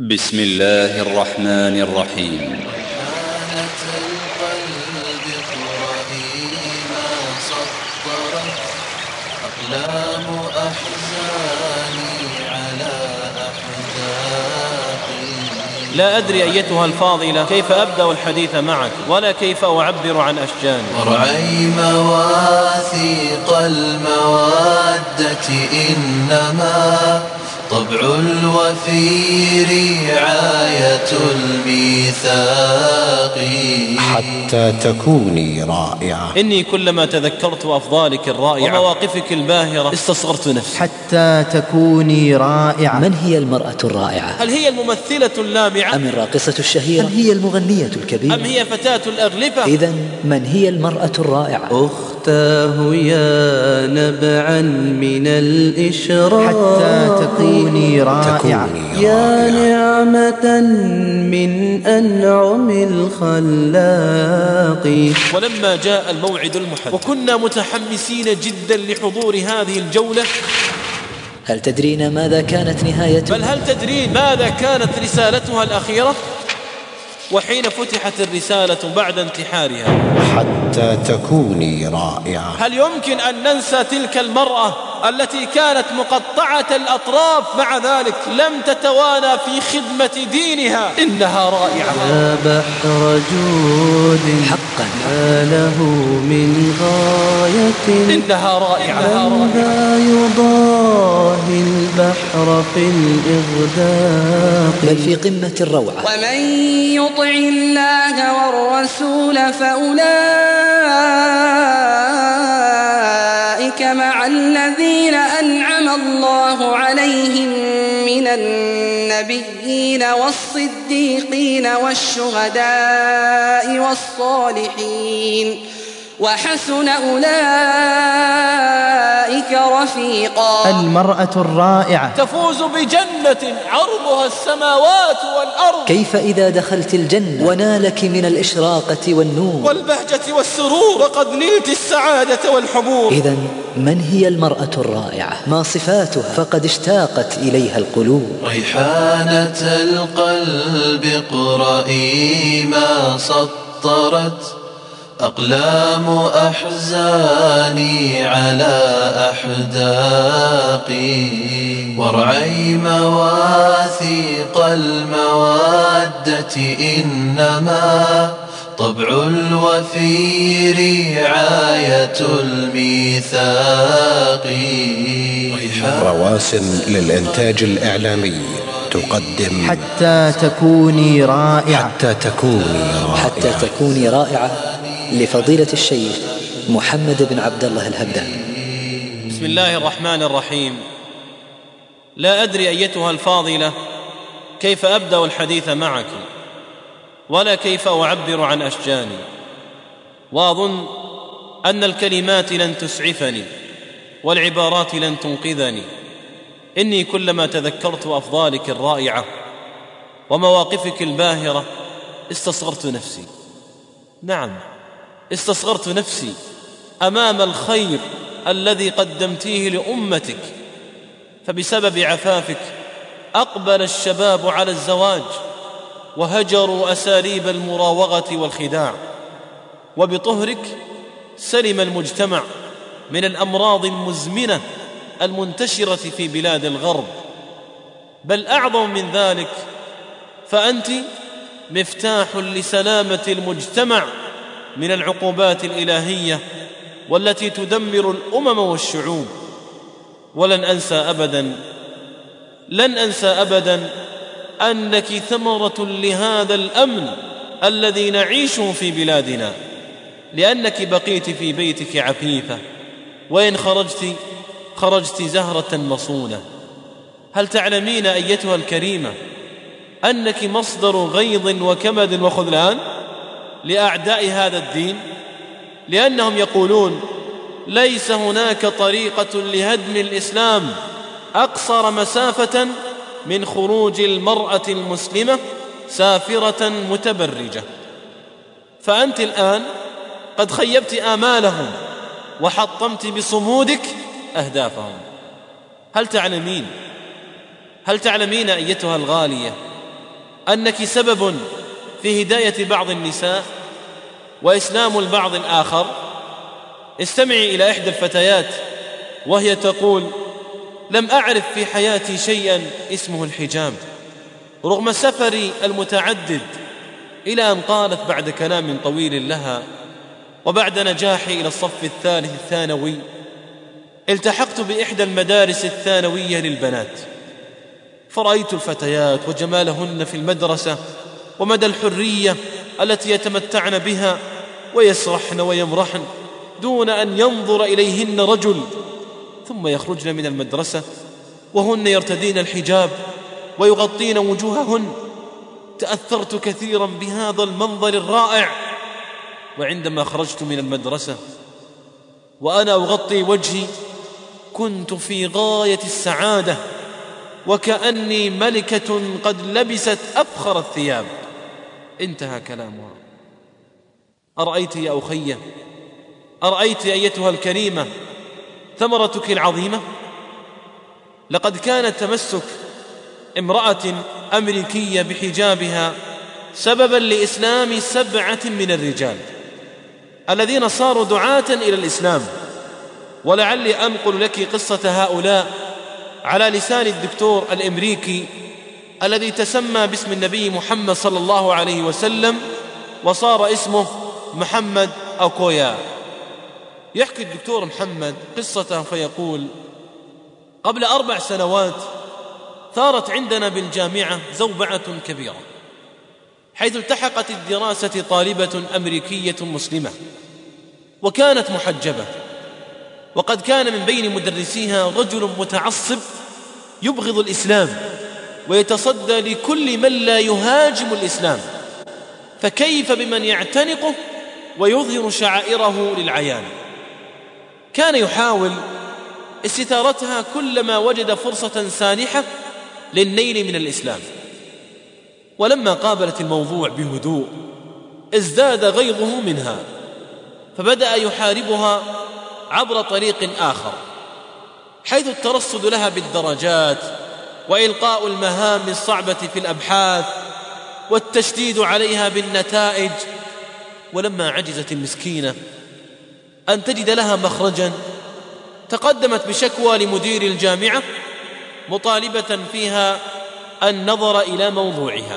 بسم الله الرحمن الرحيم. حانت القلب رهيما صفرت أقلام أحزاني على أحداقي. لا أدري أيتها الفاضلة كيف أبدأ الحديث معك ولا كيف أعبر عن أشجاني. مرعي مواثيق المودة إنما طبع الوفي رعاية الميثاق. حتى تكوني رائعة. إني كلما تذكرت أفضالك الرائعة ومواقفك الباهرة استصغرت نفسي. حتى تكوني رائعة. من هي المرأة الرائعة؟ هل هي الممثلة اللامعة؟ أم الراقصة الشهيرة؟ هل هي المغنية الكبيرة؟ أم هي فتاة الأغلفة؟ إذن من هي المرأة الرائعة؟ أختاه يا نبعا من الإشراق. حتى تكوني رائعة. يا نعمة من أنعم الخلاق. ولما جاء الموعد المحدد وكنا متحمسين جدا لحضور هذه الجولة، هل تدرين ماذا كانت نهايتها؟ بل هل تدرين ماذا كانت رسالتها الأخيرة؟ وحين فتحت الرسالة بعد انتحارها، حتى تكوني رائعة. هل يمكن أن ننسى تلك المرأة التي كانت مقطعة الأطراف مع ذلك لم تتوانى في خدمة دينها؟ إنها رائعة. يا بحر جود حقا ما له من غاية. إنها رائعة. لا يضاهي البحر في الإغداق. بل في قمة الروعة. ومن يطع الله والرسول فأولئك مع الذين أنعم الله عليهم من النبيين والصديقين والشهداء والصالحين وحسن أولئك رفيقا. المرأة الرائعة تفوز بجنة عرضها السماوات والأرض. كيف إذا دخلت الجنة ونالك من الإشراقة والنور والبهجة والسرور وقد نلت السعادة والحبور؟ إذن من هي المرأة الرائعة؟ ما صفاتها؟ فقد اشتاقت إليها القلوب. ريحانة القلب اقرئي ما سطرت أقلام أحزاني على أحداقي. وارعي مواثيق المودة إنما طبع الوفي رعاية الميثاق. رواسم للإنتاج الإعلامي تقدم حتى تكوني رائعة. حتى تكوني رائعة. حتى تكوني رائعة لفضيلة الشيخ محمد بن عبد الله الهمداني. بسم الله الرحمن الرحيم. لا أدري أيتها الفاضلة كيف أبدأ الحديث معك ولا كيف أعبر عن أشجاني، وأظن أن الكلمات لن تسعفني والعبارات لن تنقذني. إني كلما تذكرت أفضالك الرائعة ومواقفك الباهرة استصغرت نفسي. نعم، استصغرت نفسي أمام الخير الذي قدمتيه لأمتك. فبسبب عفافك أقبل الشباب على الزواج وهجروا أساليب المراوغة والخداع، وبطهرك سلم المجتمع من الأمراض المزمنة المنتشرة في بلاد الغرب. بل أعظم من ذلك، فأنت مفتاح لسلامة المجتمع من العقوبات الإلهية والتي تدمر الأمم والشعوب. ولن أنسى أبدا أنك ثمرة لهذا الأمن الذي نعيشه في بلادنا، لأنك بقيت في بيتك عفيفة، وإن خرجت زهرة مصونة. هل تعلمين أيتها الكريمة أنك مصدر غيظ وكمد وخذلان لأعداء هذا الدين؟ لأنهم يقولون ليس هناك طريقة لهدم الإسلام أقصر مسافة من خروج المرأة المسلمة سافرة متبرجة. فأنت الآن قد خيبت آمالهم وحطمت بصمودك أهدافهم. هل تعلمين أيتها الغالية أنك سبب في هداية بعض النساء وإسلام البعض الآخر. استمعي إلى إحدى الفتيات وهي تقول: لم أعرف في حياتي شيئا اسمه الحجاب رغم سفري المتعدد، إلى أن قالت بعد كلام طويل لها وبعد نجاحي إلى الصف الثالث الثانوي التحقت بإحدى المدارس الثانوية للبنات، فرأيت الفتيات وجمالهن في المدرسة ومدى الحرية التي يتمتعن بها، ويسرحن ويمرحن دون أن ينظر إليهن رجل، ثم يخرجن من المدرسة وهن يرتدين الحجاب ويغطين وجوههن. تأثرت كثيرا بهذا المنظر الرائع، وعندما خرجت من المدرسة وأنا أغطي وجهي كنت في غاية السعادة، وكأني ملكة قد لبست أفخر الثياب. انتهى كلامها. أرأيت يا أخية، أرأيت أيتها الكريمة ثمرتك العظيمة؟ لقد كان تمسك امرأة أمريكية بحجابها سببا لإسلام 7 من الرجال الذين صاروا دعاة إلى الإسلام. ولعلي أنقل لك قصة هؤلاء على لسان الدكتور الأمريكي الذي تسمى باسم النبي محمد صلى الله عليه وسلم وصار اسمه محمد أكويا. يحكي الدكتور محمد قصته فيقول: قبل 4 سنوات ثارت عندنا بالجامعة زوبعة كبيرة، حيث التحقت الدراسة طالبة أمريكية مسلمة وكانت محجبة، وقد كان من بين مدرسيها رجل متعصب يبغض الإسلام ويتصدى لكل من لا يهاجم الإسلام، فكيف بمن يعتنقه ويظهر شعائره للعيان. كان يحاول استثارتها كلما وجد فرصة سانحة للنيل من الإسلام، ولما قابلت الموضوع بهدوء ازداد غيظه منها، فبدأ يحاربها عبر طريق آخر، حيث الترصد لها بالدرجات وإلقاء المهام الصعبة في الأبحاث والتشديد عليها بالنتائج. ولما عجزت المسكينة أن تجد لها مخرجا تقدمت بشكوى لمدير الجامعة مطالبة فيها النظر إلى موضوعها.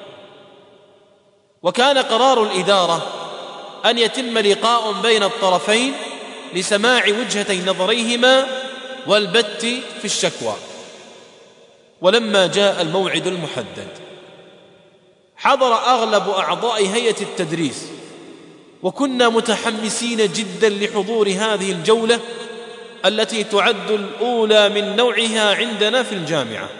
وكان قرار الإدارة أن يتم لقاء بين الطرفين لسماع وجهتي نظريهما والبت في الشكوى. ولما جاء الموعد المحدد حضر أغلب أعضاء هيئة التدريس، وكنا متحمسين جدا لحضور هذه الجولة التي تعد الأولى من نوعها عندنا في الجامعة.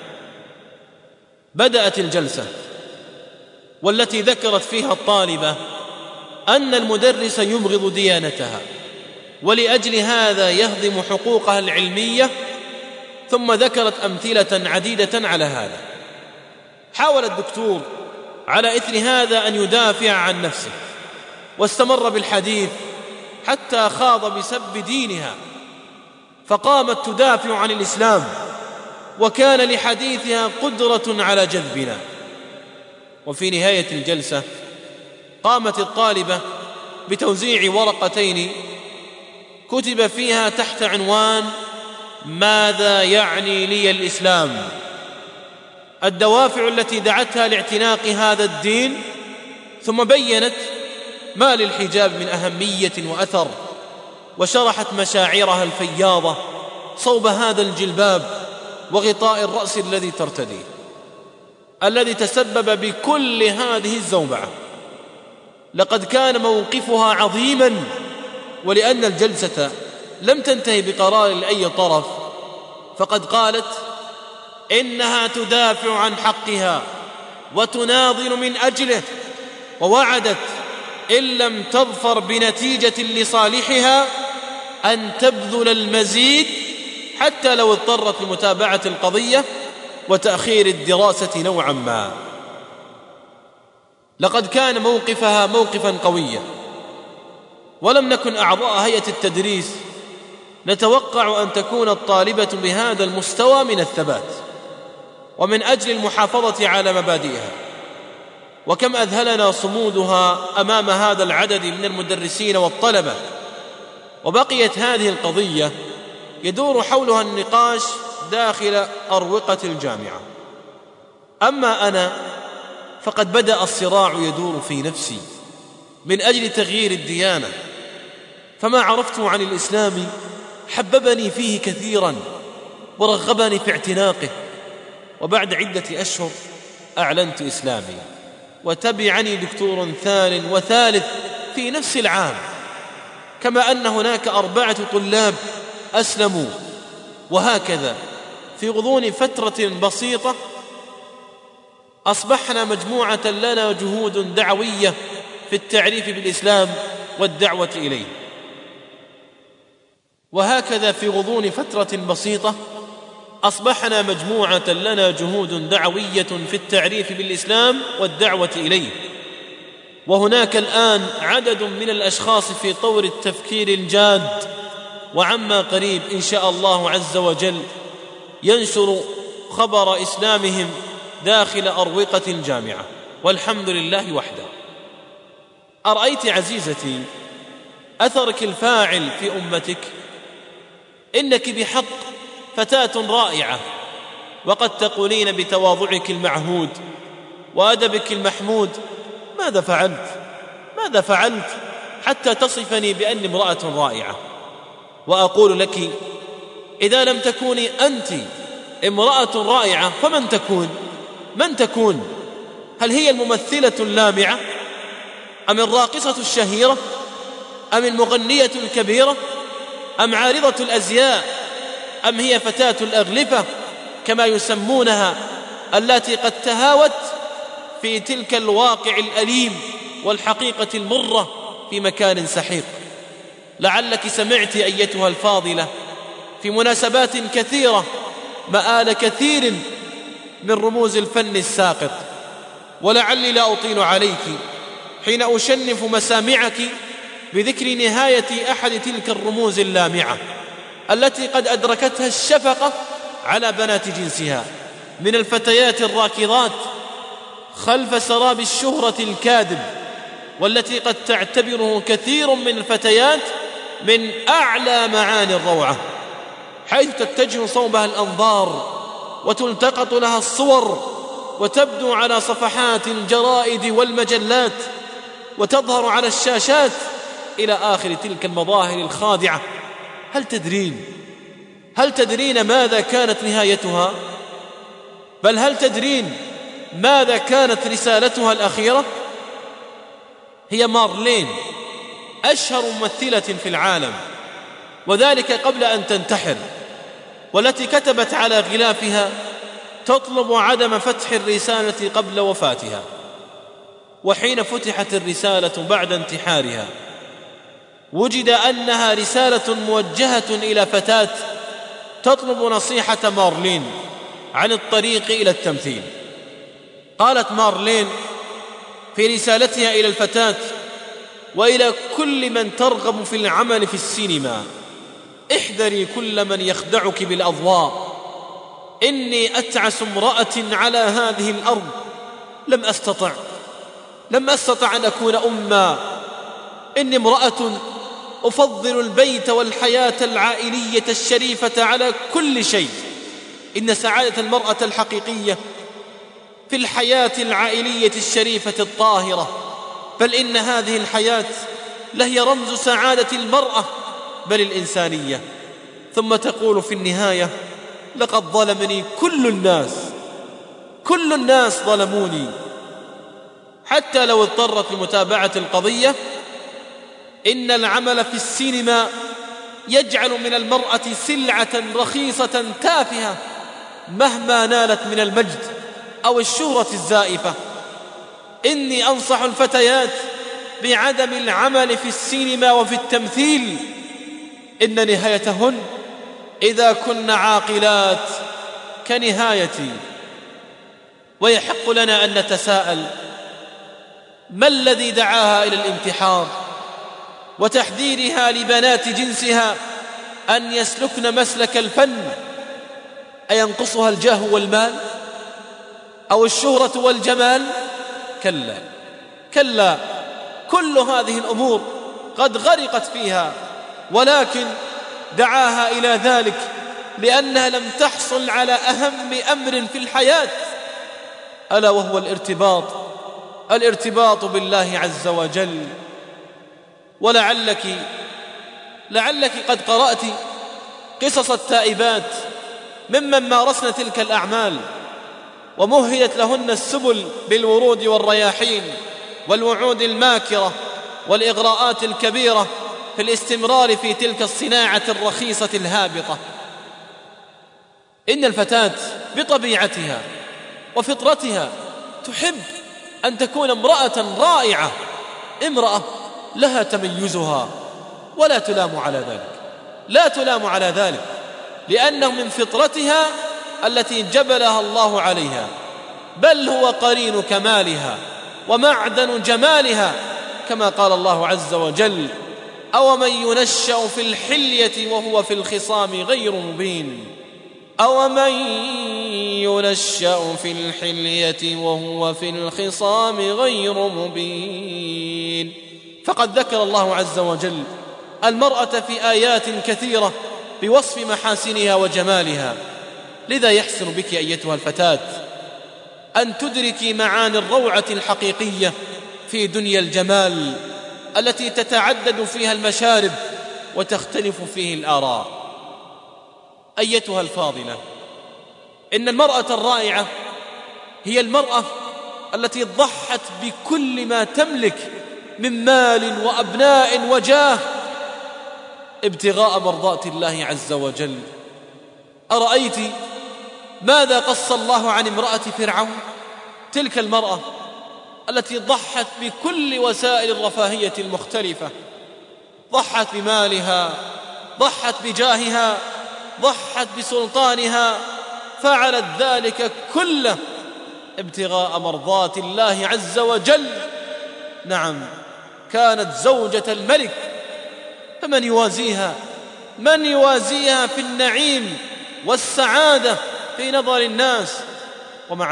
بدأت الجلسة، والتي ذكرت فيها الطالبة أن المدرس يبغض ديانتها ولأجل هذا يهضم حقوقها العلمية، ثم ذكرت أمثلة عديدة على هذا. حاول الدكتور على إثر هذا أن يدافع عن نفسه، واستمر بالحديث حتى خاض بسب دينها، فقامت تدافع عن الإسلام، وكان لحديثها قدرة على جذبنا. وفي نهاية الجلسة قامت الطالبة بتوزيع ورقتين كتب فيها تحت عنوان: ماذا يعني لي الإسلام؟ الدوافع التي دعتها لاعتناق هذا الدين، ثم بيّنت ما للحجاب من أهمية وأثر، وشرحت مشاعرها الفياضة صوب هذا الجلباب وغطاء الرأس الذي ترتديه، الذي تسبب بكل هذه الزوبعة. لقد كان موقفها عظيما، ولأن الجلسة لم تنتهي بقرار لأي طرف، فقد قالت إنها تدافع عن حقها وتناضل من أجله، ووعدت إن لم تظفر بنتيجة لصالحها أن تبذل المزيد حتى لو اضطرت لمتابعة القضية وتأخير الدراسة نوعا ما. لقد كان موقفها موقفا قويا، ولم نكن أعضاء هيئة التدريس نتوقع أن تكون الطالبة بهذا المستوى من الثبات، ومن أجل المحافظة على مبادئها وكم أذهلنا صمودها أمام هذا العدد من المدرسين والطلبة. وبقيت هذه القضية يدور حولها النقاش داخل أروقة الجامعة. أما أنا فقد بدأ الصراع يدور في نفسي من أجل تغيير الديانة، فما عرفته عن الإسلام حببني فيه كثيرا ورغبني في اعتناقه. وبعد عدة أشهر أعلنت إسلامي، وتبعني دكتور ثان وثالث في نفس العام، كما أن هناك 4 طلاب أسلموا. وهكذا في غضون فترة بسيطة أصبحنا مجموعة لنا جهود دعوية في التعريف بالإسلام والدعوة إليه. وهكذا في غضون فترة بسيطة أصبحنا مجموعة لنا جهود دعوية في التعريف بالإسلام والدعوة إليه. وهناك الآن عدد من الأشخاص في طور التفكير الجاد، وعما قريب إن شاء الله عز وجل ينشر خبر إسلامهم داخل أروقة الجامعة، والحمد لله وحده. أرأيت عزيزتي أثرك الفاعل في أمتك؟ إنك بحق فتاة رائعة، وقد تقولين بتواضعك المعهود وأدبك المحمود: ماذا فعلت حتى تصفني بأني امرأة رائعة؟ وأقول لك: إذا لم تكوني أنت امرأة رائعة فمن تكون؟ من تكون؟ هل هي الممثلة اللامعة، أم الراقصة الشهيرة، أم المغنية الكبيرة، أم عارضة الأزياء، أم هي فتاة الأغلفة كما يسمونها، التي قد تهاوت في تلك الواقع الأليم والحقيقة المرة في مكان سحيق؟ لعلك سمعت أيتها الفاضلة في مناسبات كثيرة مآل كثير من رموز الفن الساقط، ولعلي لا أطيل عليك حين أشنف مسامعك بذكر نهاية أحد تلك الرموز اللامعة التي قد أدركتها الشفقة على بنات جنسها من الفتيات الراكضات خلف سراب الشهرة الكاذب، والتي قد تعتبره كثير من الفتيات من أعلى معاني الروعة، حيث تتجه صوبها الأنظار وتلتقط لها الصور وتبدو على صفحات الجرائد والمجلات وتظهر على الشاشات إلى آخر تلك المظاهر الخادعة. هل تدرين ماذا كانت نهايتها؟ بل هل تدرين ماذا كانت رسالتها الأخيرة؟ هي مارلين، أشهر ممثلة في العالم، وذلك قبل أن تنتحر، والتي كتبت على غلافها تطلب عدم فتح الرسالة قبل وفاتها. وحين فتحت الرسالة بعد انتحارها وجد أنها رسالة موجهة إلى فتاة تطلب نصيحة مارلين عن الطريق إلى التمثيل. قالت مارلين في رسالتها إلى الفتاة وإلى كل من ترغب في العمل في السينما: احذري كل من يخدعك بالأضواء، إني أتعس امرأة على هذه الأرض، لم أستطع أن أكون أمًا، إني امرأة أفضل البيت والحياة العائلية الشريفة على كل شيء. إن سعادة المرأة الحقيقية في الحياة العائلية الشريفة الطاهرة، بل إن هذه الحياة لهي رمز سعادة المرأة بل الإنسانية. ثم تقول في النهاية: لقد ظلمني كل الناس ظلموني. حتى لو اضطرت لمتابعة القضية، إن العمل في السينما يجعل من المرأة سلعة رخيصة تافهة مهما نالت من المجد أو الشهرة الزائفة. إني أنصح الفتيات بعدم العمل في السينما وفي التمثيل، إن نهايتهن إذا كن عاقلات كنهايتي. ويحق لنا أن نتساءل: ما الذي دعاها إلى الانتحار وتحذيرها لبنات جنسها أن يسلكن مسلك الفن؟ أينقصها الجاه والمال، أو الشهرة والجمال، كلا كلا، كل هذه الأمور قد غرقت فيها، ولكن دعاها إلى ذلك لأنها لم تحصل على أهم أمر في الحياة، ألا وهو الارتباط بالله عز وجل. ولعلك قد قرأت قصص التائبات ممن مارسن تلك الأعمال ومهدت لهن السبل بالورود والرياحين والوعود الماكرة والإغراءات الكبيرة في الاستمرار في تلك الصناعة الرخيصة الهابطة. إن الفتاة بطبيعتها وفطرتها تحب أن تكون امرأة رائعة، امرأة لها تميزها، ولا تلام على ذلك، لأنه من فطرتها التي جبلها الله عليها، بل هو قرين كمالها ومعدن جمالها، كما قال الله عز وجل: أومن ينشأ في الحلية وهو في الخصام غير مبين. أومن ينشأ في الحلية وهو في الخصام غير مبين. فقد ذكر الله عز وجل المرأة في آيات كثيرة بوصف محاسنها وجمالها. لذا يحسن بك أيتها الفتاة أن تدركي معاني الروعة الحقيقية في دنيا الجمال التي تتعدد فيها المشارب وتختلف فيه الآراء. أيتها الفاضلة، إن المرأة الرائعة هي المرأة التي ضحت بكل ما تملك من مال وأبناء وجاه ابتغاء مرضات الله عز وجل. أرأيت ماذا قص الله عن امرأة فرعون؟ تلك المرأة التي ضحت بكل وسائل الرفاهية المختلفة، ضحت بمالها، ضحت بجاهها، ضحت بسلطانها، فعلت ذلك كله ابتغاء مرضات الله عز وجل. نعم، كانت زوجة الملك، فمن يوازيها؟ من يوازيها في النعيم والسعادة في نظر الناس؟ ومع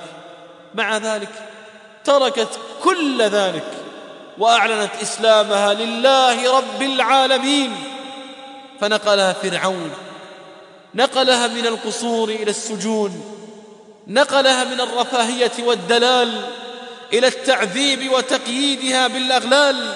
ذلك تركت كل ذلك وأعلنت إسلامها لله رب العالمين. فنقلها فرعون، نقلها من القصور إلى السجون، نقلها من الرفاهية والدلال إلى التعذيب وتقييدها بالأغلال.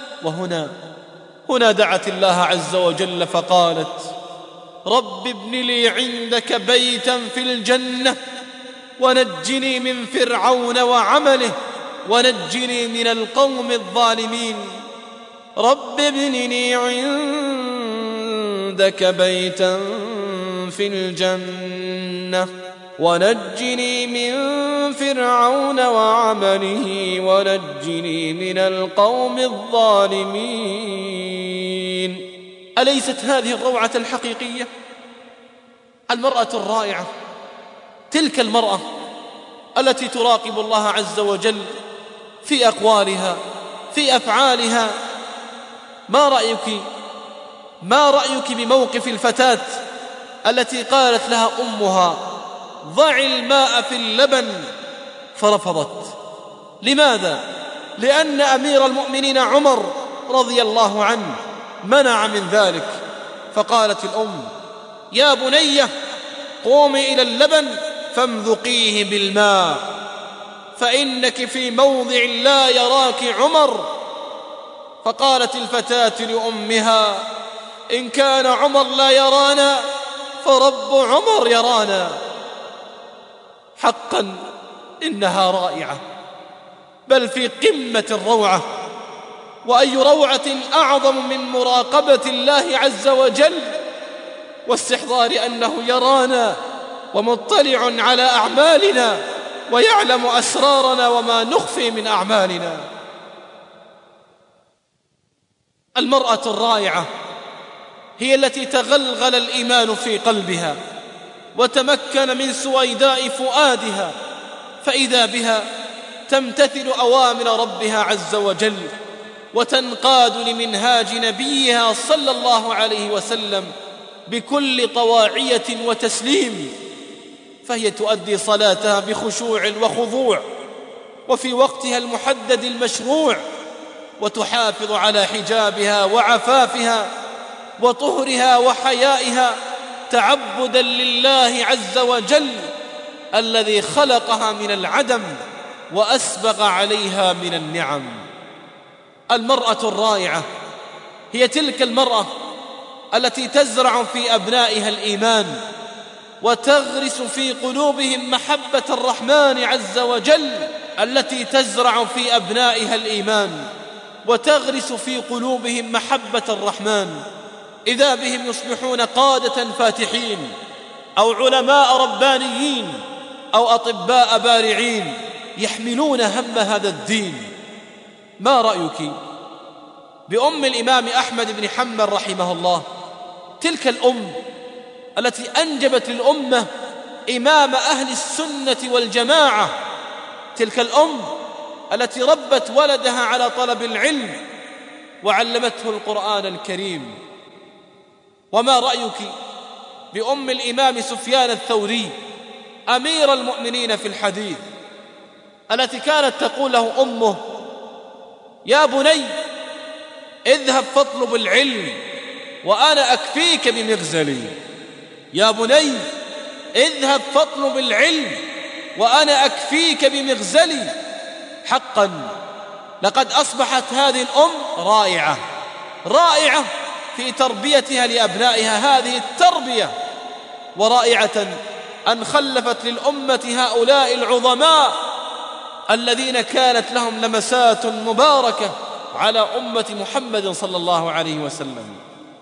وهنا دعت الله عز وجل فقالت: رب ابن لي عندك بيتا في الجنة ونجني من فرعون وعمله ونجني من القوم الظالمين. رب ابن لي عندك بيتا في الجنة ونجني من فرعون وعمله ونجني من القوم الظالمين. أليست هذه الروعة الحقيقية؟ المرأة الرائعة، تلك المرأة التي تراقب الله عز وجل في أقوالها، في أفعالها. ما رأيك بموقف الفتاة التي قالت لها أمها: ضع الماء في اللبن، فرفضت؟ لماذا؟ لأن أمير المؤمنين عمر رضي الله عنه منع من ذلك. فقالت الأم: يا بنية، قومي إلى اللبن فامذقيه بالماء، فإنك في موضع لا يراك عمر. فقالت الفتاة لأمها: إن كان عمر لا يرانا فرب عمر يرانا. حقا إنها رائعة، بل في قمة الروعة. وأي روعة أعظم من مراقبة الله عز وجل واستحضار أنه يرانا ومطلع على أعمالنا ويعلم أسرارنا وما نخفي من أعمالنا. المرأة الرائعة هي التي تغلغل الإيمان في قلبها وتمكن من سويداء فؤادها، فإذا بها تمتثل أوامر ربها عز وجل وتنقاد لمنهاج نبيها صلى الله عليه وسلم بكل طواعية وتسليم. فهي تؤدي صلاتها بخشوع وخضوع، وفي وقتها المحدد المشروع، وتحافظ على حجابها وعفافها وطهرها وحيائها تعبدا لله عز وجل الذي خلقها من العدم وأسبغ عليها من النعم. المرأة الرائعة هي تلك المرأة التي تزرع في أبنائها الإيمان وتغرس في قلوبهم محبة الرحمن عز وجل، التي تزرع في أبنائها الإيمان وتغرس في قلوبهم محبة الرحمن، إذا بهم يصبحون قادة فاتحين أو علماء ربانيين أو أطباء بارعين يحملون هم هذا الدين. ما رأيك بأم الإمام أحمد بن حنبل رحمه الله، تلك الأم التي أنجبت للأمة إمام أهل السنة والجماعة، تلك الأم التي ربت ولدها على طلب العلم وعلمته القرآن الكريم. وما رأيك بأم الإمام سفيان الثوري أمير المؤمنين في الحديث، التي كانت تقول له أمه: يا بني اذهب فاطلب العلم وأنا أكفيك بمغزلي، يا بني اذهب فاطلب العلم وأنا أكفيك بمغزلي. حقا لقد أصبحت هذه الأم رائعة في تربيتها لأبنائها هذه التربية، ورائعة أن خلفت للأمة هؤلاء العظماء الذين كانت لهم لمسات مباركة على أمة محمد صلى الله عليه وسلم.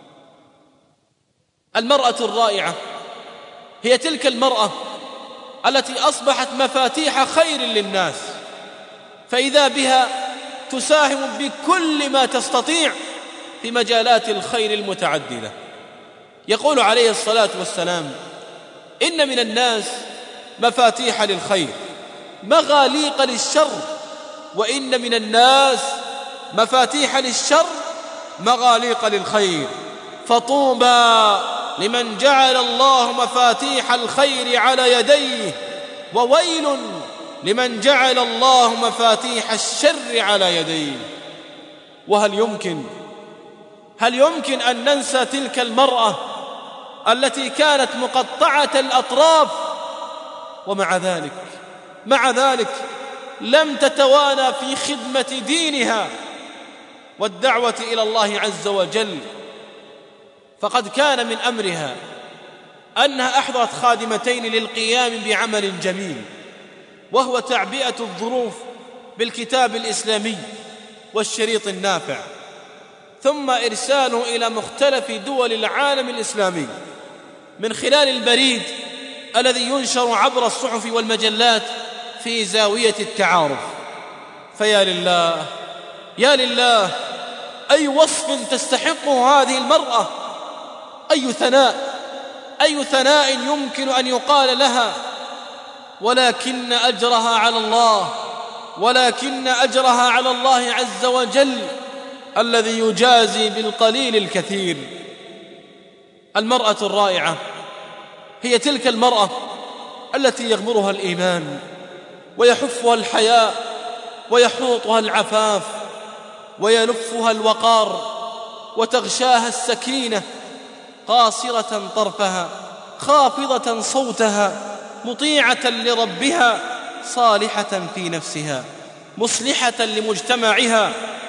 المرأة الرائعة هي تلك المرأة التي أصبحت مفاتيح خير للناس، فإذا بها تساهم بكل ما تستطيع في مجالات الخير المتعددة. يقول عليه الصلاة والسلام: إن من الناس مفاتيح للخير مغاليق للشر، وإن من الناس مفاتيح للشر مغاليق للخير، فطوبى لمن جعل الله مفاتيح الخير على يديه، وويل لمن جعل الله مفاتيح الشر على يديه. وهل يمكن أن ننسى تلك المرأة التي كانت مقطعة الأطراف، ومع ذلك لم تتوانى في خدمة دينها والدعوة إلى الله عز وجل، فقد كان من أمرها أنها أحضرت خادمتين للقيام بعمل جميل، وهو تعبئة الظروف بالكتاب الإسلامي والشريط النافع، ثم إرساله إلى مختلف دول العالم الإسلامي من خلال البريد الذي ينشر عبر الصحف والمجلات في زاوية التعارف. فيا لله يا لله، أي وصف تستحقه هذه المرأة، أي ثناء يمكن أن يقال لها، ولكن أجرها على الله عز وجل الذي يجازي بالقليل الكثير. المرأة الرائعة هي تلك المرأة التي يغمرها الإيمان ويحفها الحياء ويحوطها العفاف ويلفها الوقار وتغشاها السكينة، قاصرة طرفها خافضة صوتها مطيعة لربها، صالحة في نفسها مصلحة لمجتمعها.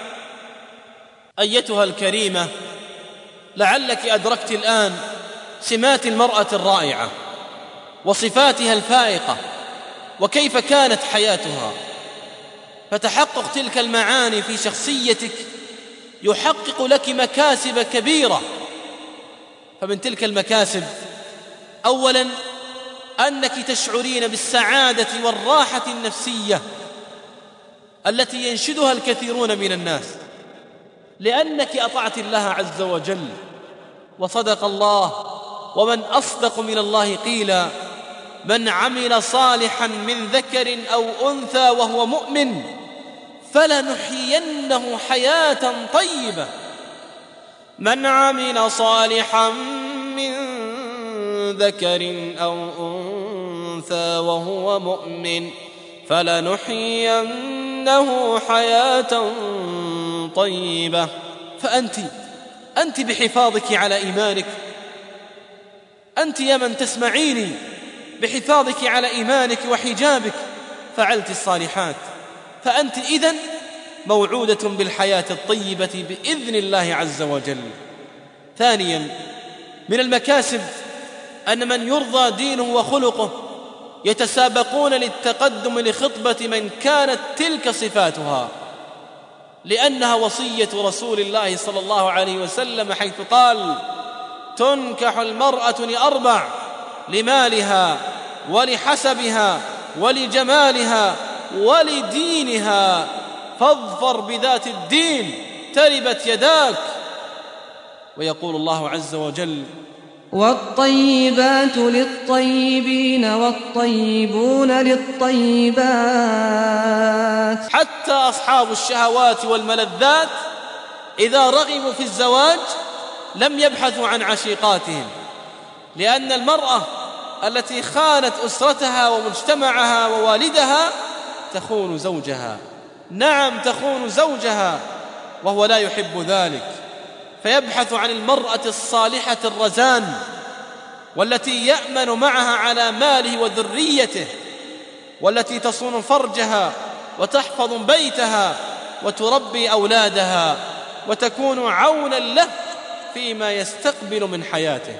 أيتها الكريمة، لعلك أدركت الآن سمات المرأة الرائعة وصفاتها الفائقة وكيف كانت حياتها، فتحقق تلك المعاني في شخصيتك يحقق لك مكاسب كبيرة. فمن تلك المكاسب: أولا أنك تشعرين بالسعادة والراحة النفسية التي ينشدها الكثيرون من الناس، لأنك أطعت الله عز وجل، وصدق الله: ومن أصدق من الله قيلا، من عمل صالحا من ذكر أو أنثى وهو مؤمن فلنحيينه حياة طيبة. من عمل صالحا من ذكر أو أنثى وهو مؤمن فلنحيينه حياة طيبة. فأنت بحفاظك على إيمانك، أنت يا من تسمعيني بحفاظك على إيمانك وحجابك فعلت الصالحات، فأنت إذن موعودة بالحياة الطيبة بإذن الله عز وجل. ثانيا، من المكاسب أن من يرضى دينه وخلقه يتسابقون للتقدم لخطبة من كانت تلك صفاتها، لأنها وصية رسول الله صلى الله عليه وسلم، حيث قال: تنكح المرأة لأربع: لمالها ولحسبها ولجمالها ولدينها، فاظفر بذات الدين تربت يداك. ويقول الله عز وجل: والطيبات للطيبين والطيبون للطيبات. حتى أصحاب الشهوات والملذات إذا رغبوا في الزواج لم يبحثوا عن عشيقاتهم، لأن المرأة التي خانت أسرتها ومجتمعها ووالدها تخون زوجها. نعم، تخون زوجها وهو لا يحب ذلك، فيبحث عن المرأة الصالحة الرزان، والتي يأمن معها على ماله وذريته، والتي تصون فرجها وتحفظ بيتها وتربي أولادها وتكون عونا له فيما يستقبل من حياته.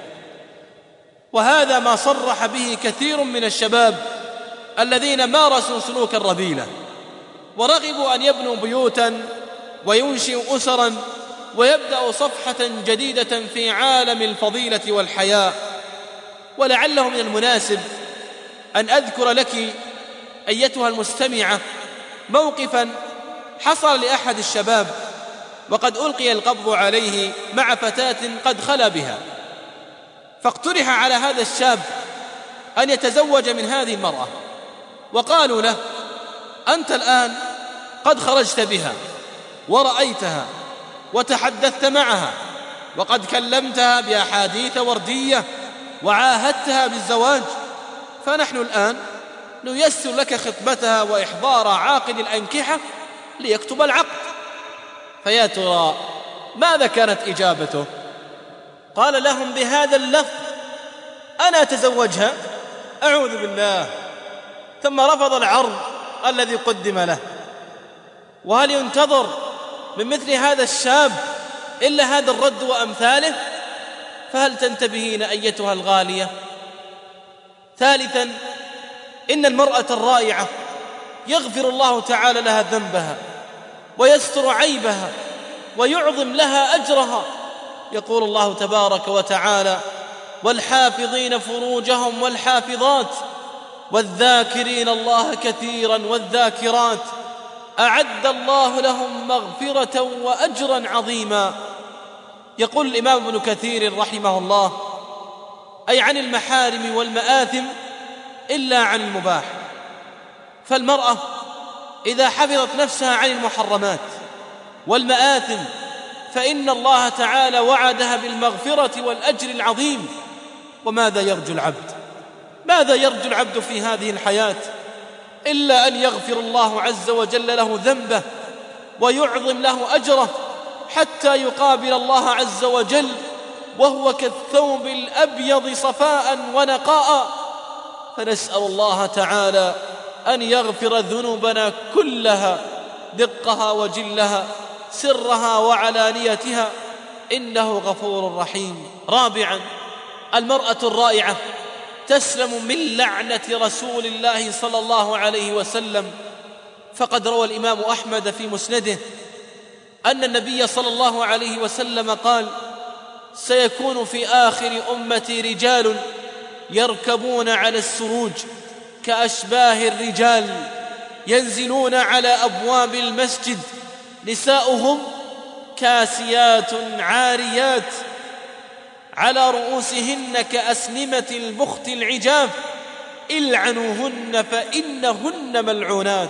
وهذا ما صرح به كثير من الشباب الذين مارسوا سلوك الرذيلة ورغبوا أن يبنوا بيوتا وينشئوا أسرا ويبدأوا صفحة جديدة في عالم الفضيلة والحياء. ولعله من المناسب أن أذكر لك أيتها المستمعة موقفا حصل لأحد الشباب وقد ألقي القبض عليه مع فتاة قد خلا بها، فاقترح على هذا الشاب أن يتزوج من هذه المرأة، وقالوا له: أنت الآن قد خرجت بها ورأيتها وتحدثت معها وقد كلمتها بأحاديث وردية وعاهدتها بالزواج، فنحن الآن نيسر لك خطبتها وإحضار عاقد الأنكحة ليكتب العقد. فيا ترى ماذا كانت إجابته؟ قال لهم بهذا اللفظ: أنا أتزوجها؟ أعوذ بالله. ثم رفض العرض الذي قدم له. وهل ينتظر من مثل هذا الشاب إلا هذا الرد وأمثاله؟ فهل تنتبهين أيتها الغالية؟ ثالثا، إن المرأة الرائعة يغفر الله تعالى لها ذنبها ويستر عيبها ويعظم لها أجرها. يقول الله تبارك وتعالى: والحافظين فروجهم والحافظات والذاكرين الله كثيرا والذاكرات أعد الله لهم مغفرة وأجرا عظيما. يقول الإمام ابن كثير رحمه الله: أي عن المحارم والمآثم إلا عن المباح. فالمرأة إذا حفظت نفسها عن المحرمات والمآثم فإن الله تعالى وعدها بالمغفرة والأجر العظيم. وماذا يرجو العبد؟ ماذا يرجو العبد في هذه الحياة إلا أن يغفر الله عز وجل له ذنبه ويعظم له أجره حتى يقابل الله عز وجل وهو كالثوب الأبيض صفاء ونقاء. فنسأل الله تعالى أن يغفر ذنوبنا كلها، دقها وجلها، سرها وعلانيتها، إنه غفور رحيم. رابعا، المرأة الرائعة تسلم من لعنة رسول الله صلى الله عليه وسلم، فقد روى الإمام أحمد في مسنده أن النبي صلى الله عليه وسلم قال: سيكون في آخر أمتي رجال يركبون على السروج كأشباه الرجال ينزلون على أبواب المسجد نساؤهم كاسيات عاريات على رؤوسهن كأسنمة البخت العجاف العنوهن فإنهن ملعونات.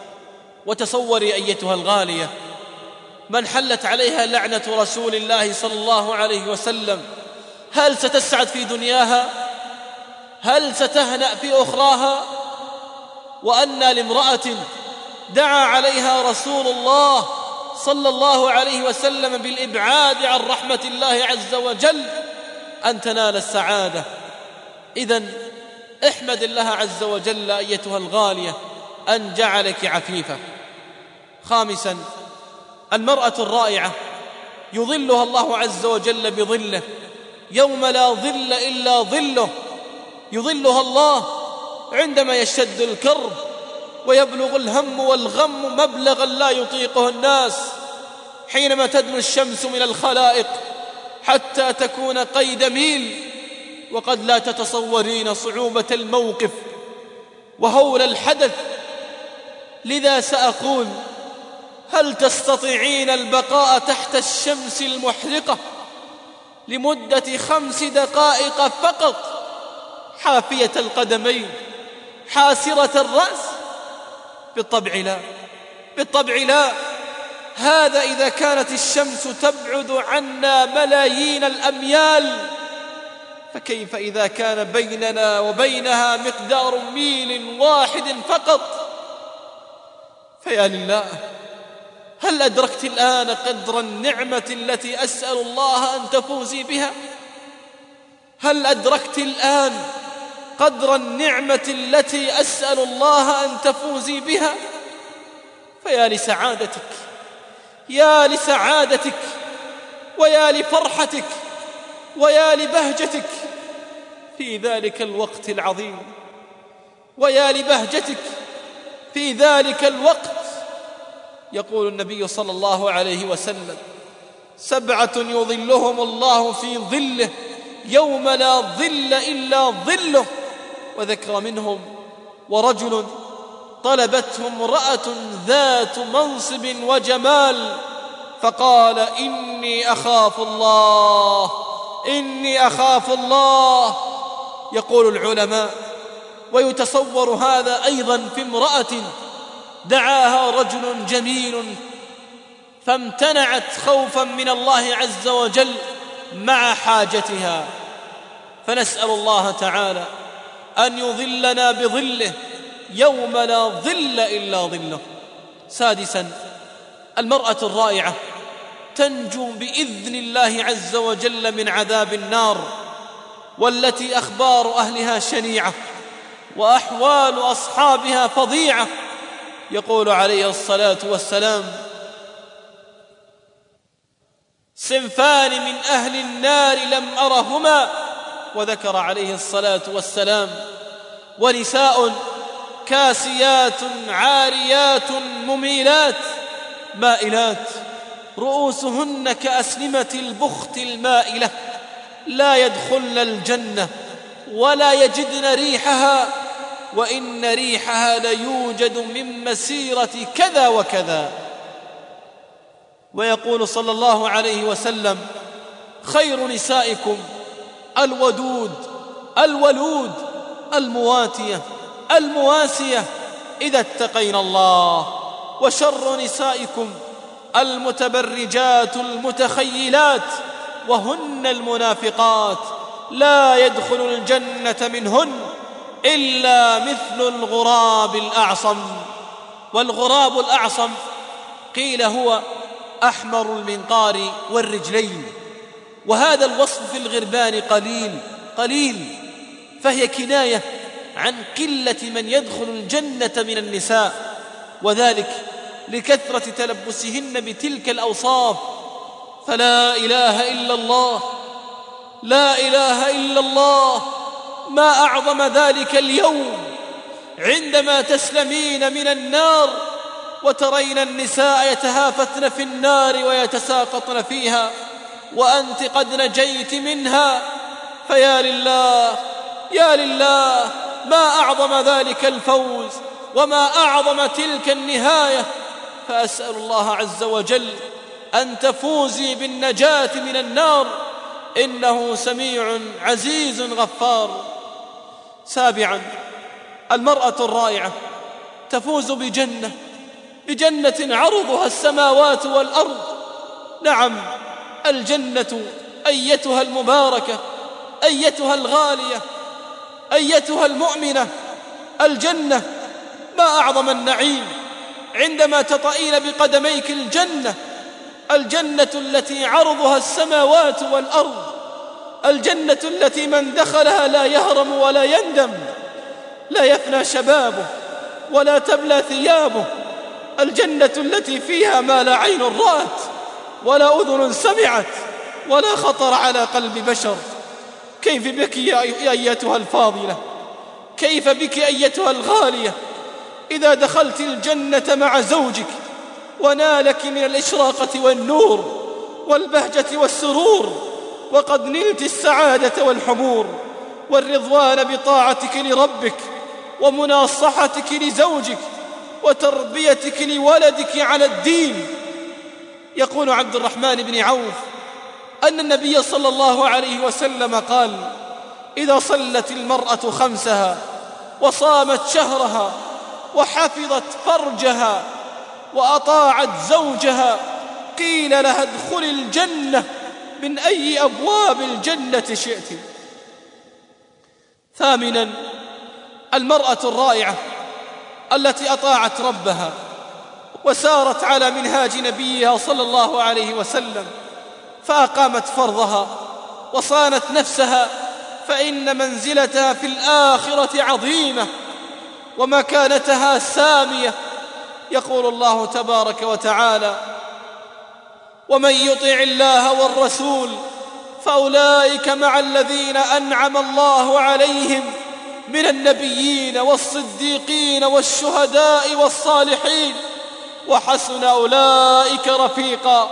وتصوري أيتها الغالية من حلت عليها لعنة رسول الله صلى الله عليه وسلم، هل ستسعد في دنياها؟ هل ستهنأ في أخراها؟ وأنى لامرأة دعا عليها رسول الله صلى الله عليه وسلم بالإبعاد عن رحمة الله عز وجل أن تنال السعادة. إذن احمد الله عز وجل أيتها الغالية أن جعلك عفيفة. خامسا، المرأة الرائعة يظلها الله عز وجل بظله يوم لا ظل إلا ظله. يظلها الله عندما يشتد الكرب ويبلغ الهم والغم مبلغا لا يطيقه الناس، حينما تدنو الشمس من الخلائق حتى تكون قيد ميل، وقد لا تتصورين صعوبة الموقف وهول الحدث. لذا سأقول: هل تستطيعين البقاء تحت الشمس المحرقة لمدة 5 دقائق فقط، حافية القدمين حاسرة الرأس؟ بالطبع لا، بالطبع لا. هذا إذا كانت الشمس تبعد عنا ملايين الأميال، فكيف إذا كان بيننا وبينها مقدار ميل واحد فقط؟ فيا لله، هل أدركت الآن قدر النعمة التي أسأل الله أن تفوزي بها؟ هل أدركت الآن قدر النعمة التي أسأل الله أن تفوزي بها؟ فيا لسعادتك، يا لسعادتك، ويا لفرحتك، ويا لبهجتك في ذلك الوقت العظيم، ويا لبهجتك في ذلك الوقت. يقول النبي صلى الله عليه وسلم: 7 يظلهم الله في ظله يوم لا ظل إلا ظله. وذكر منهم: ورجل طلبته امرأة ذات منصب وجمال فقال: إني أخاف الله، إني أخاف الله. يقول العلماء: ويتصور هذا أيضا في امرأة دعاها رجل جميل فامتنعت خوفا من الله عز وجل مع حاجتها. فنسأل الله تعالى أن يظلنا بظله يوم لا ظل إلا ظله. سادسا، المرأة الرائعة تنجو بإذن الله عز وجل من عذاب النار، والتي أخبار أهلها شنيعة وأحوال أصحابها فظيعة. يقول عليه الصلاة والسلام: صنفان من أهل النار لم أرهما. وذكر عليه الصلاة والسلام: ونساء كاسيات عاريات مميلات مائلات رؤوسهن كأسنمة البخت المائلة لا يدخلن الجنة ولا يجدن ريحها، وإن ريحها ليوجد من مسيرة كذا وكذا. ويقول صلى الله عليه وسلم: خير نسائكم الودود الولود المواتية المواسية إذا اتقين الله، وشر نسائكم المتبرجات المتخيلات وهن المنافقات لا يدخل الجنة منهن إلا مثل الغراب الأعصم. والغراب الأعصم قيل هو أحمر المنقار والرجلين، وهذا الوصف في الغربان قليل، فهي كناية عن قلة من يدخل الجنة من النساء، وذلك لكثرة تلبسهن بتلك الأوصاف. فلا إله إلا الله، لا إله إلا الله، ما أعظم ذلك اليوم عندما تسلمين من النار وترين النساء يتهافتن في النار ويتساقطن فيها وأنت قد نجيت منها. فيا لله، يا لله، ما أعظم ذلك الفوز وما أعظم تلك النهاية. فأسأل الله عز وجل أن تفوزي بالنجاة من النار، إنه سميع عزيز غفار. سابعا، المرأة الرائعة تفوز بجنة عرضها السماوات والأرض. نعم، الجنة أيتها المباركة، أيتها الغالية، أيتها المؤمنة، الجنة ما أعظم النعيم عندما تطئين بقدميك الجنة التي عرضها السماوات والأرض، الجنة التي من دخلها لا يهرم ولا يندم، لا يفنى شبابه ولا تبلى ثيابه، الجنة التي فيها ما لا عين رأت ولا أذن سمعت ولا خطر على قلب بشر. كيف بك يا أيتها الفاضلة، كيف بك أيتها الغالية إذا دخلت الجنة مع زوجك ونالك من الإشراقة والنور والبهجة والسرور، وقد نلت السعادة والحبور والرضوان بطاعتك لربك ومناصحتك لزوجك وتربيتك لولدك على الدين. يقول عبد الرحمن بن عوف أن النبي صلى الله عليه وسلم قال: إذا صلت المرأة خمسها وصامت شهرها وحفظت فرجها وأطاعت زوجها قيل لها ادخلي الجنة من أي أبواب الجنة شئت. ثامنا، المرأة الرائعة التي أطاعت ربها وسارت على منهاج نبيها صلى الله عليه وسلم فأقامت فرضها وصانت نفسها، فإن منزلتها في الآخرة عظيمة ومكانتها سامية. يقول الله تبارك وتعالى: ومن يطع الله والرسول فأولئك مع الذين أنعم الله عليهم من النبيين والصديقين والشهداء والصالحين وحسن أولئك رفيقا.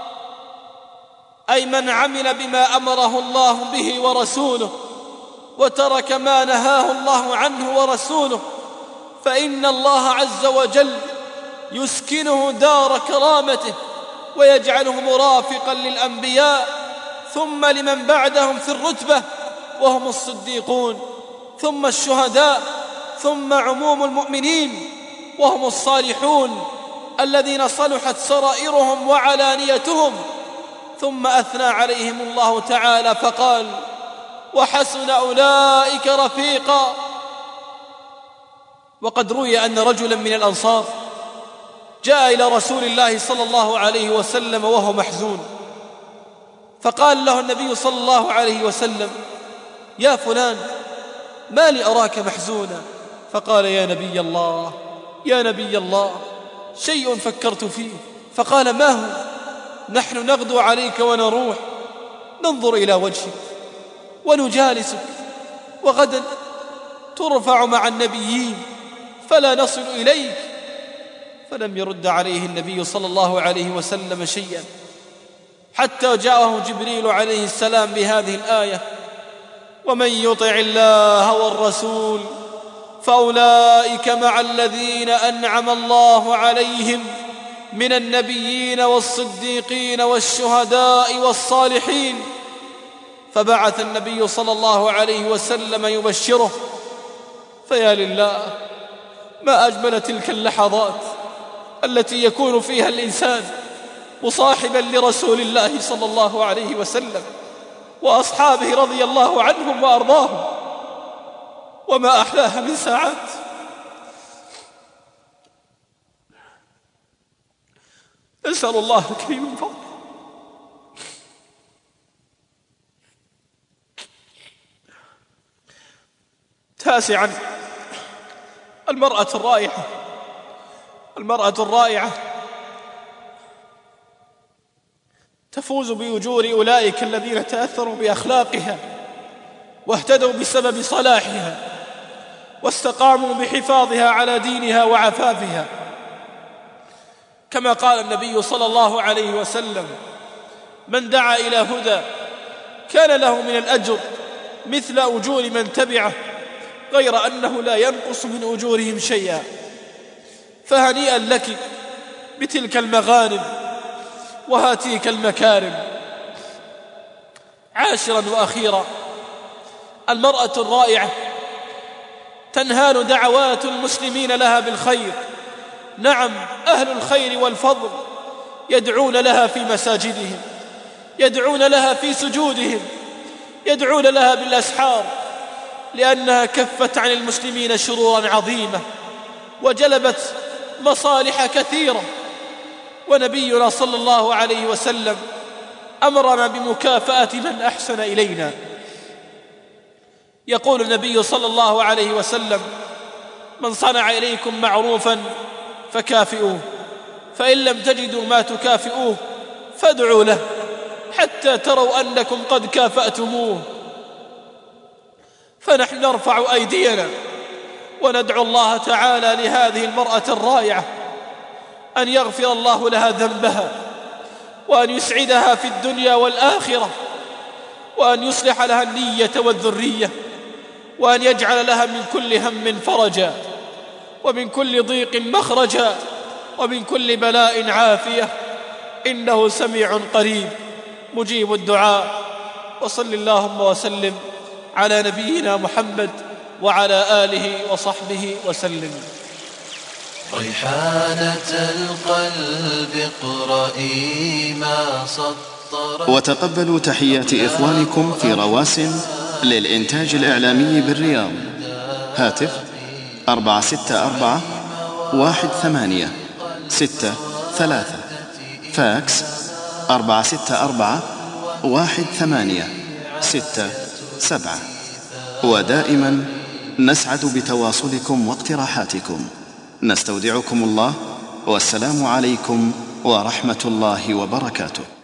أي من عمل بما أمره الله به ورسوله وترك ما نهاه الله عنه ورسوله، فإن الله عز وجل يسكنه دار كرامته ويجعله مرافقا للأنبياء ثم لمن بعدهم في الرتبة وهم الصديقون، ثم الشهداء، ثم عموم المؤمنين وهم الصالحون الذين صلحت سرائرهم وعلانيتهم. ثم أثنى عليهم الله تعالى فقال: وحسن أولئك رفيقا. وقد روي أن رجلا من الأنصار جاء إلى رسول الله صلى الله عليه وسلم وهو محزون، فقال له النبي صلى الله عليه وسلم: يا فلان، ما لي أراك محزونا؟ فقال: يا نبي الله، يا نبي الله، شيء فكرت فيه. فقال: ما هو؟ نحن نغدو عليك ونروح، ننظر إلى وجهك ونجالسك، وغدا ترفع مع النبيين فلا نصل إليك. فلم يرد عليه النبي صلى الله عليه وسلم شيئا حتى جاءه جبريل عليه السلام بهذه الآية: ومن يطع الله والرسول فأولئك مع الذين أنعم الله عليهم من النبيين والصديقين والشهداء والصالحين. فبعث النبي صلى الله عليه وسلم يبشره. فيا لله، ما أجمل تلك اللحظات التي يكون فيها الإنسان مصاحبا لرسول الله صلى الله عليه وسلم وأصحابه رضي الله عنهم وأرضاهم، وما أحلاها من ساعات. نسأل الله الكريم من فضله. تاسعا، المرأة الرائعة. المرأة الرائعة تفوز بأجور أولئك الذين تأثروا بأخلاقها واهتدوا بسبب صلاحها واستقاموا بحفاظها على دينها وعفافها، كما قال النبي صلى الله عليه وسلم: من دعا إلى هدى كان له من الأجر مثل أجور من تبعه غير أنه لا ينقص من أجورهم شيئا. فهنيئا لك بتلك المغانم وهاتيك المكارم. عاشرا وأخيرا، المرأة الرائعة تنهال دعوات المسلمين لها بالخير. نعم، أهل الخير والفضل يدعون لها في مساجدهم، يدعون لها في سجودهم، يدعون لها بالأسحار، لأنها كفت عن المسلمين شرورا عظيمة وجلبت مصالح كثيرة. ونبينا صلى الله عليه وسلم أمرنا بمكافأة من أحسن إلينا. يقول النبي صلى الله عليه وسلم: من صنع إليكم معروفا فكافئوه، فإن لم تجدوا ما تكافئوه فادعوا له حتى تروا أنكم قد كافأتموه. فنحن نرفع أيدينا وندعو الله تعالى لهذه المرأة الرائعة أن يغفر الله لها ذنبها، وأن يسعدها في الدنيا والآخرة، وأن يصلح لها النية والذرية، وأن يجعل لها من كل هم فرجا، ومن كل ضيق مخرجا، ومن كل بلاء عافية، إنه سميع قريب مجيب الدعاء. وصل اللهم وسلم على نبينا محمد وعلى آله وصحبه وسلم. ريحانة القلب اقرئي ما سطر. وتقبلوا تحيات إخوانكم في رواسن للإنتاج الإعلامي بالرياض. هاتف 464-18-63. فاكس 464-18-67. ودائما نسعد بتواصلكم واقتراحاتكم. نستودعكم الله، والسلام عليكم ورحمة الله وبركاته.